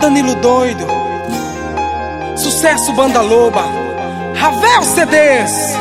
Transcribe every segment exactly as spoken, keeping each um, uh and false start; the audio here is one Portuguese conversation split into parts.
Danilo Doido, Sucesso Banda Loba, Ravel C Ds.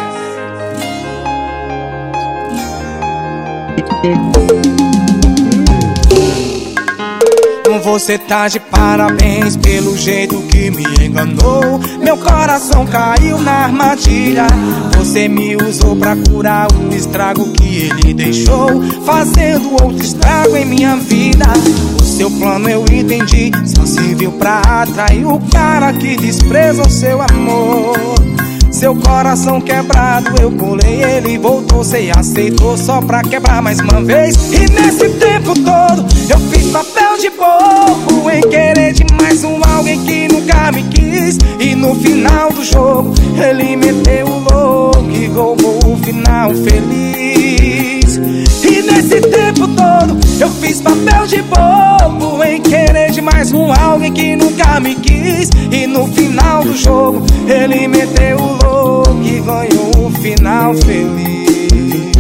Você tá de parabéns pelo jeito que me enganou. Meu coração caiu na armadilha. Você me usou pra curar o estrago que ele deixou, fazendo outro estrago em minha vida. O seu plano eu entendi, só serviu pra atrair o cara que despreza o seu amor. Seu coração quebrado, eu colei, ele voltou, cê aceitou só pra quebrar mais uma vez. E nesse tempo todo eu fiz papel de bobo em querer demais um alguém que nunca me quis. E no final do jogo ele meteu o louco e roubou o final feliz. E nesse tempo todo eu fiz papel de bobo em querer demais um alguém que nunca me quis. E no final do jogo ele meteu o louco e ganhou o final feliz.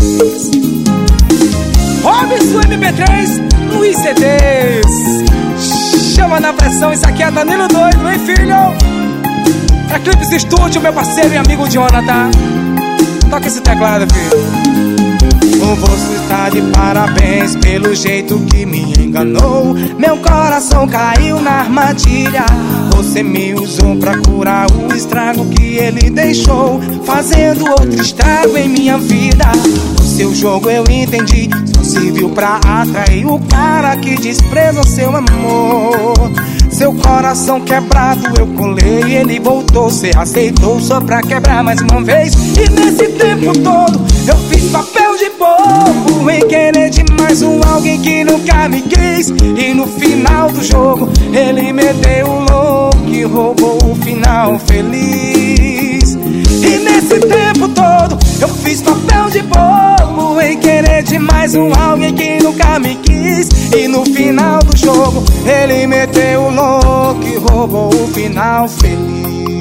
Robson M P três, Luiz C Ds. Chama na pressão, isso aqui é Danilo Doido, hein, filho? Eclipse Estúdio, meu parceiro e amigo Jonathan. Toca esse teclado, filho. Você está de parabéns pelo jeito que me enganou. Meu coração caiu na armadilha. Você me usou pra curar o estrago que ele deixou, fazendo outro estrago em minha vida. O seu jogo eu entendi, só serviu pra atrair o cara que despreza o seu amor. Seu coração quebrado eu colei, ele voltou, cê aceitou só pra quebrar mais uma vez. E nesse tempo todo eu fiz papel de bobo em querer demais um alguém que nunca me quis. E no final do jogo ele meteu o louco e roubou o final feliz. E nesse tempo todo eu fiz papel de bobo em querer demais um alguém que nunca me quis. E no final do jogo ele meteu o louco e roubou o final feliz.